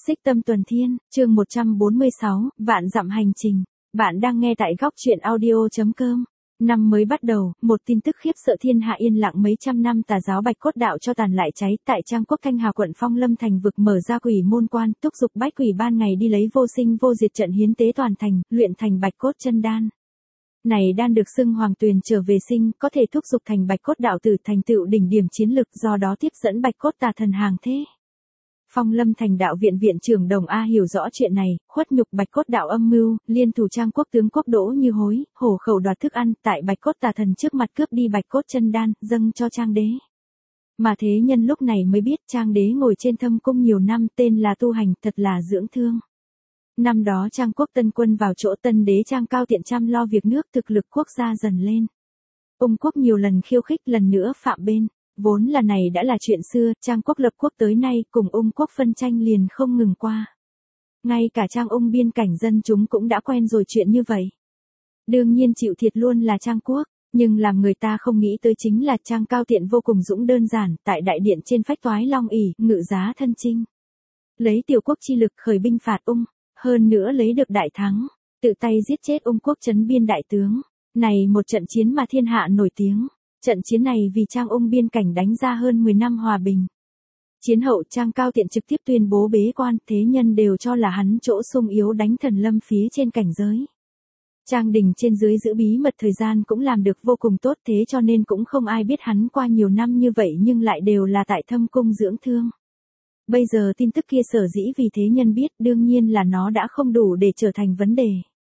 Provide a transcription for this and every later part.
Xích Tâm Tuần Thiên, chương 146, Vạn dặm hành trình. Bạn đang nghe tại góc truyện audio.com. Năm mới bắt đầu, một tin tức khiếp sợ thiên hạ yên lặng mấy trăm năm tà giáo Bạch Cốt đạo cho tàn lại cháy tại Trang Quốc Thanh Hà quận Phong Lâm thành vực mở ra quỷ môn quan, thúc giục bách quỷ ban ngày đi lấy vô sinh vô diệt trận hiến tế toàn thành, luyện thành Bạch Cốt chân đan. Này đan được xưng hoàng tuyền trở về sinh, có thể thúc giục thành Bạch Cốt đạo tử thành tựu đỉnh điểm chiến lực, do đó tiếp dẫn Bạch Cốt tà thần hàng thế. Phong Lâm thành đạo viện viện trưởng Đồng A hiểu rõ chuyện này, khuất nhục Bạch Cốt đạo âm mưu, liên thủ Trang Quốc tướng Quốc Đỗ Như Hối, hổ khẩu đoạt thức ăn, tại Bạch Cốt tà thần trước mặt cướp đi Bạch Cốt chân đan, dâng cho Trang đế. Mà thế nhân lúc này mới biết Trang đế ngồi trên thâm cung nhiều năm, tên là tu hành, thật là dưỡng thương. Năm đó Trang Quốc tân quân vào chỗ tân đế Trang Cao Tiện chăm lo việc nước, thực lực quốc gia dần lên. Ung quốc nhiều lần khiêu khích, lần nữa phạm bên. Vốn là này đã là chuyện xưa, Trang Quốc lập quốc tới nay cùng Ung quốc phân tranh liền không ngừng qua. Ngay cả Trang Ung biên cảnh dân chúng cũng đã quen rồi chuyện như vậy. Đương nhiên chịu thiệt luôn là Trang Quốc, nhưng làm người ta không nghĩ tới chính là Trang Cao Tiện vô cùng dũng đơn giản, tại đại điện trên phách toái long ỷ, ngự giá thân chinh. Lấy tiểu quốc chi lực khởi binh phạt Ung, hơn nữa lấy được đại thắng, tự tay giết chết Ung quốc trấn biên đại tướng. Này một trận chiến mà thiên hạ nổi tiếng. Trận chiến này vì Trang Ung biên cảnh đánh ra hơn 10 năm hòa bình. Chiến hậu Trang Cao Tiện trực tiếp tuyên bố bế quan, thế nhân đều cho là hắn chỗ sung yếu đánh thần lâm phía trên cảnh giới. Trang đình trên dưới giữ bí mật thời gian cũng làm được vô cùng tốt, thế cho nên cũng không ai biết hắn qua nhiều năm như vậy nhưng lại đều là tại thâm cung dưỡng thương. Bây giờ tin tức kia sở dĩ vì thế nhân biết, đương nhiên là nó đã không đủ để trở thành vấn đề.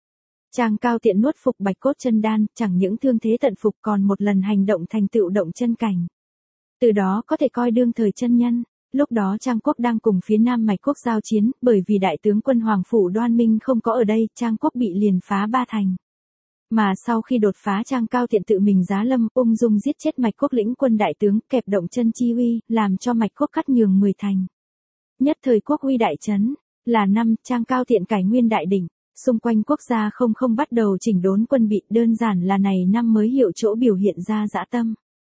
Trang Cao Tiện nuốt phục Bạch Cốt chân đan, chẳng những thương thế tận phục còn một lần hành động thành tựu động chân cảnh. Từ đó có thể coi đương thời chân nhân. Lúc đó Trang Quốc đang cùng phía Nam Mạch Quốc giao chiến, bởi vì đại tướng quân Hoàng Phủ Đoan Minh không có ở đây, Trang Quốc bị liền phá ba thành. Mà sau khi đột phá Trang Cao Tiện tự mình giá lâm, ung dung giết chết Mạch Quốc lĩnh quân đại tướng, kẹp động chân chi uy, làm cho Mạch Quốc cắt nhường 10 thành. Nhất thời quốc uy đại trấn, là năm Trang Cao Tiện cải nguyên đại đỉnh. Xung quanh quốc gia không bắt đầu chỉnh đốn quân bị, đơn giản là này năm mới hiệu chỗ biểu hiện ra dã tâm.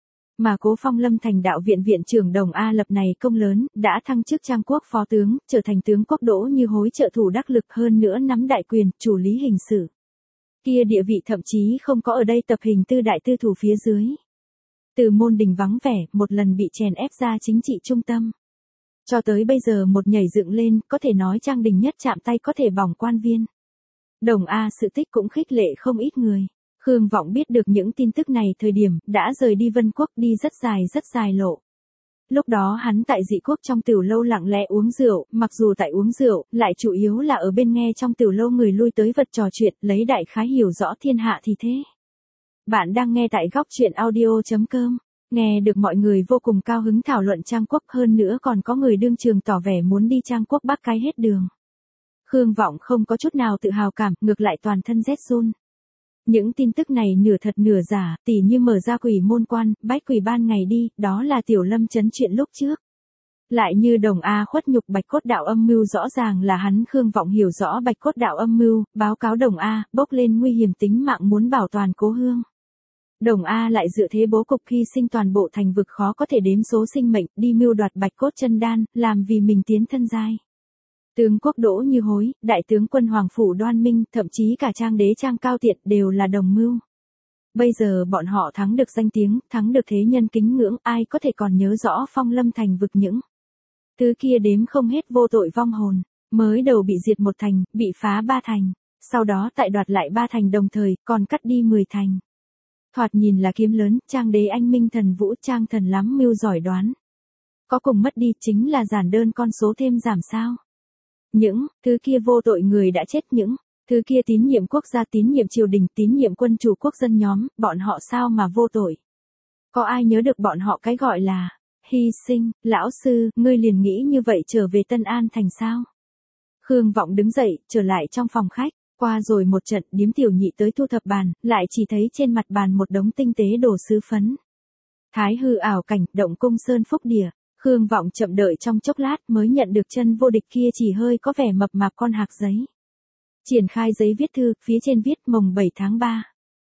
Mà cố Phong Lâm thành đạo viện viện trưởng Đồng A lập này công lớn, đã thăng chức Trang Quốc phó tướng, trở thành tướng Quốc Đỗ Như Hối trợ thủ đắc lực, hơn nữa nắm đại quyền, chủ lý hình sự. Kia địa vị thậm chí không có ở đây tập hình tư đại tư thủ phía dưới. Từ môn đình vắng vẻ, một lần bị chèn ép ra chính trị trung tâm. Cho tới bây giờ một nhảy dựng lên, có thể nói Trang đình nhất chạm tay có thể bỏng quan viên. Đồng A sự tích cũng khích lệ không ít người. Khương Vọng biết được những tin tức này thời điểm, đã rời đi Vân Quốc đi rất dài lộ. Lúc đó hắn tại Dị Quốc trong tiểu lâu lặng lẽ uống rượu, mặc dù tại uống rượu, lại chủ yếu là ở bên nghe trong tiểu lâu người lui tới vật trò chuyện, lấy đại khái hiểu rõ thiên hạ thì thế. Bạn đang nghe tại góc truyện audio.com. Nghe được mọi người vô cùng cao hứng thảo luận Trang Quốc, hơn nữa còn có người đương trường tỏ vẻ muốn đi Trang Quốc bắt cái hết đường. Khương Vọng không có chút nào tự hào cảm, ngược lại toàn thân rét run. Những tin tức này nửa thật nửa giả, tỉ như mở ra quỷ môn quan, bách quỷ ban ngày đi, đó là Tiểu Lâm trấn chuyện lúc trước. Lại như Đồng A khuất nhục Bạch Cốt đạo âm mưu, rõ ràng là hắn Khương Vọng hiểu rõ Bạch Cốt đạo âm mưu, báo cáo Đồng A, bốc lên nguy hiểm tính mạng muốn bảo toàn cố hương. Đồng A lại dựa thế bố cục hy sinh toàn bộ thành vực khó có thể đếm số sinh mệnh, đi mưu đoạt Bạch Cốt chân đan, làm vì mình tiến thân giai. Tướng Quốc Đỗ Như Hối, đại tướng quân Hoàng Phủ Đoan Minh, thậm chí cả Trang đế Trang Cao Tiện đều là đồng mưu. Bây giờ bọn họ thắng được danh tiếng, thắng được thế nhân kính ngưỡng, ai có thể còn nhớ rõ Phong Lâm thành vực những thứ kia đếm không hết vô tội vong hồn, mới đầu bị diệt một thành, bị phá ba thành, sau đó tại đoạt lại ba thành đồng thời, còn cắt đi 10 thành. Thoạt nhìn là kiếm lớn, Trang đế anh minh thần vũ, Trang thần lắm mưu giỏi đoán. Có cùng mất đi chính là giản đơn con số thêm giảm sao. Những thứ kia vô tội người đã chết, những thứ kia tín nhiệm quốc gia, tín nhiệm triều đình, tín nhiệm quân chủ quốc dân nhóm, bọn họ sao mà vô tội. Có ai nhớ được bọn họ cái gọi là hy sinh, lão sư, ngươi liền nghĩ như vậy trở về Tân An thành sao? Khương Vọng đứng dậy, trở lại trong phòng khách, qua rồi một trận, điếm tiểu nhị tới thu thập bàn, lại chỉ thấy trên mặt bàn một đống tinh tế đồ sứ phấn. Thái hư ảo cảnh, động cung sơn phúc địa. Khương Vọng chậm đợi trong chốc lát mới nhận được chân vô địch kia chỉ hơi có vẻ mập mạp con hạc giấy. Triển khai giấy viết thư, phía trên viết mồng 7 tháng 3.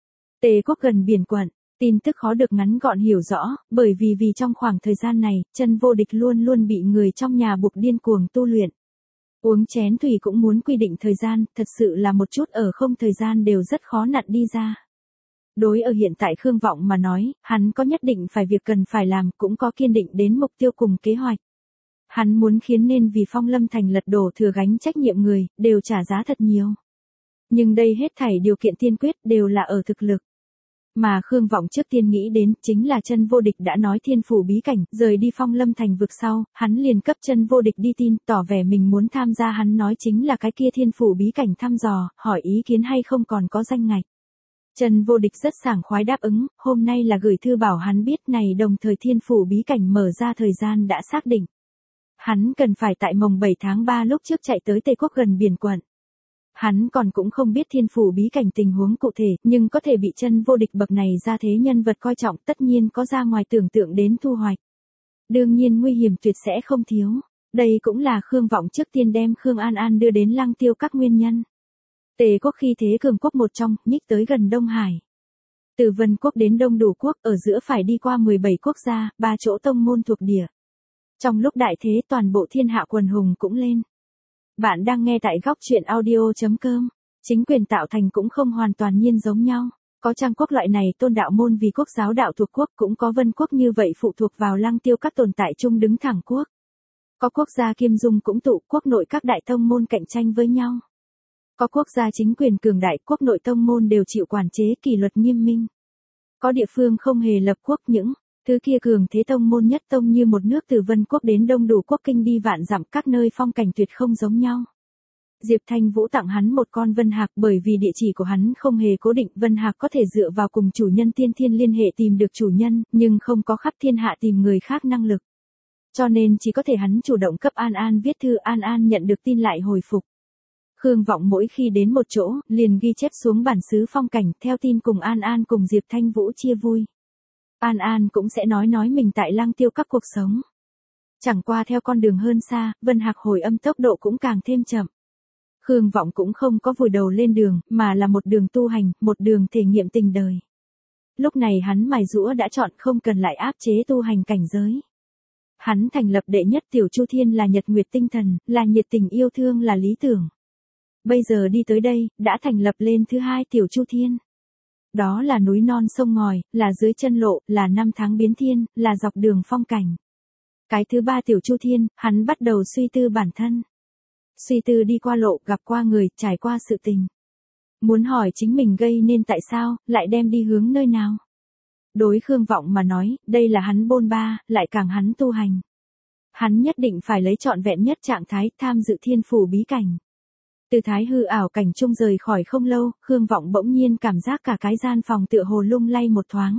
Tề quốc gần biển quận, tin tức khó được ngắn gọn hiểu rõ, bởi vì trong khoảng thời gian này, chân vô địch luôn bị người trong nhà buộc điên cuồng tu luyện. Uống chén thủy cũng muốn quy định thời gian, thật sự là một chút ở không thời gian đều rất khó nặn đi ra. Đối ở hiện tại Khương Vọng mà nói, hắn có nhất định phải việc cần phải làm, cũng có kiên định đến mục tiêu cùng kế hoạch. Hắn muốn khiến nên vì Phong Lâm Thành lật đổ thừa gánh trách nhiệm người, đều trả giá thật nhiều. Nhưng đây hết thảy điều kiện tiên quyết đều là ở thực lực. Mà Khương Vọng trước tiên nghĩ đến chính là Chân Vô Địch đã nói thiên phủ bí cảnh, rời đi Phong Lâm Thành vực sau, hắn liền cấp Chân Vô Địch đi tin, tỏ vẻ mình muốn tham gia hắn nói chính là cái kia thiên phủ bí cảnh thăm dò, hỏi ý kiến hay không còn có danh ngạch. Chân Vô Địch rất sảng khoái đáp ứng, hôm nay là gửi thư bảo hắn biết này đồng thời thiên phủ bí cảnh mở ra thời gian đã xác định. Hắn cần phải tại mồng 7 tháng 3 lúc trước chạy tới Tây Quốc gần biển quận. Hắn còn cũng không biết thiên phủ bí cảnh tình huống cụ thể, nhưng có thể bị Chân Vô Địch bậc này ra thế nhân vật coi trọng, tất nhiên có ra ngoài tưởng tượng đến thu hoạch. Đương nhiên nguy hiểm tuyệt sẽ không thiếu. Đây cũng là Khương Vọng trước tiên đem Khương An An đưa đến Lăng Tiêu các nguyên nhân. Tề quốc khi thế cường quốc một trong, nhích tới gần Đông Hải. Từ Vân quốc đến Đông Đủ quốc, ở giữa phải đi qua 17 quốc gia, 3 chỗ tông môn thuộc địa. Trong lúc đại thế toàn bộ thiên hạ quần hùng cũng lên. Bạn đang nghe tại góc truyện audio.com. Chính quyền tạo thành cũng không hoàn toàn nhiên giống nhau. Có Trang quốc loại này tôn đạo môn vì quốc giáo đạo thuộc quốc, cũng có Vân quốc như vậy phụ thuộc vào Lăng Tiêu các tồn tại chung đứng thẳng quốc. Có quốc gia kiêm dung cũng tụ, quốc nội các đại tông môn cạnh tranh với nhau. Có quốc gia chính quyền cường đại, quốc nội tông môn đều chịu quản chế kỷ luật nghiêm minh. Có địa phương không hề lập quốc, những thứ kia cường thế tông môn nhất tông như một nước từ Vân quốc đến Đông Đủ quốc kinh đi vạn dặm, các nơi phong cảnh tuyệt không giống nhau. Diệp Thanh Vũ tặng hắn một con Vân Hạc bởi vì địa chỉ của hắn không hề cố định, Vân Hạc có thể dựa vào cùng chủ nhân tiên thiên liên hệ tìm được chủ nhân, nhưng không có khắp thiên hạ tìm người khác năng lực. Cho nên chỉ có thể hắn chủ động cấp An An viết thư, An An nhận được tin lại hồi phục. Khương Vọng mỗi khi đến một chỗ, liền ghi chép xuống bản xứ phong cảnh, theo tin cùng An An cùng Diệp Thanh Vũ chia vui. An An cũng sẽ nói mình tại Lăng Tiêu các cuộc sống. Chẳng qua theo con đường hơn xa, Vân Hạc hồi âm tốc độ cũng càng thêm chậm. Khương Vọng cũng không có vùi đầu lên đường, mà là một đường tu hành, một đường thể nghiệm tình đời. Lúc này hắn mài giũa đã chọn không cần lại áp chế tu hành cảnh giới. Hắn thành lập đệ nhất tiểu chu thiên là nhật nguyệt tinh thần, là nhiệt tình yêu thương là lý tưởng. Bây giờ đi tới đây, đã thành lập lên thứ hai tiểu chu thiên. Đó là núi non sông ngòi, là dưới chân lộ, là năm tháng biến thiên, là dọc đường phong cảnh. Cái thứ ba tiểu chu thiên, hắn bắt đầu suy tư bản thân. Suy tư đi qua lộ, gặp qua người, trải qua sự tình. Muốn hỏi chính mình gây nên tại sao, lại đem đi hướng nơi nào. Đối Khương Vọng mà nói, đây là hắn bôn ba, lại càng hắn tu hành. Hắn nhất định phải lấy trọn vẹn nhất trạng thái tham dự thiên phủ bí cảnh. Từ thái hư ảo cảnh trung rời khỏi không lâu, Khương Vọng bỗng nhiên cảm giác cả cái gian phòng tựa hồ lung lay một thoáng.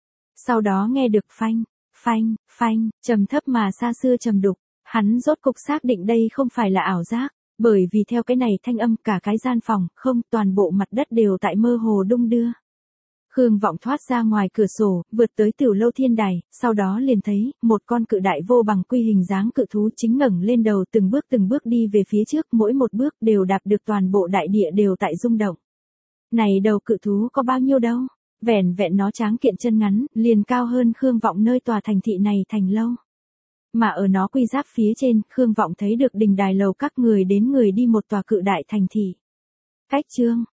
Sau đó nghe được phanh, phanh, phanh, trầm thấp mà xa xưa trầm đục, hắn rốt cục xác định đây không phải là ảo giác, bởi vì theo cái này thanh âm cả cái gian phòng, không, toàn bộ mặt đất đều tại mơ hồ đung đưa. Khương Vọng thoát ra ngoài cửa sổ, vượt tới Tiểu Lâu Thiên Đài, sau đó liền thấy, một con cự đại vô bằng quy hình dáng cự thú chính ngẩng lên đầu từng bước đi về phía trước, mỗi một bước đều đạp được toàn bộ đại địa đều tại rung động. Này đầu cự thú có bao nhiêu đâu? Vẻn vẹn nó tráng kiện chân ngắn, liền cao hơn Khương Vọng nơi tòa thành thị này thành lâu. Mà ở nó quy giáp phía trên, Khương Vọng thấy được đình đài lầu các người đến người đi một tòa cự đại thành thị. Cách chương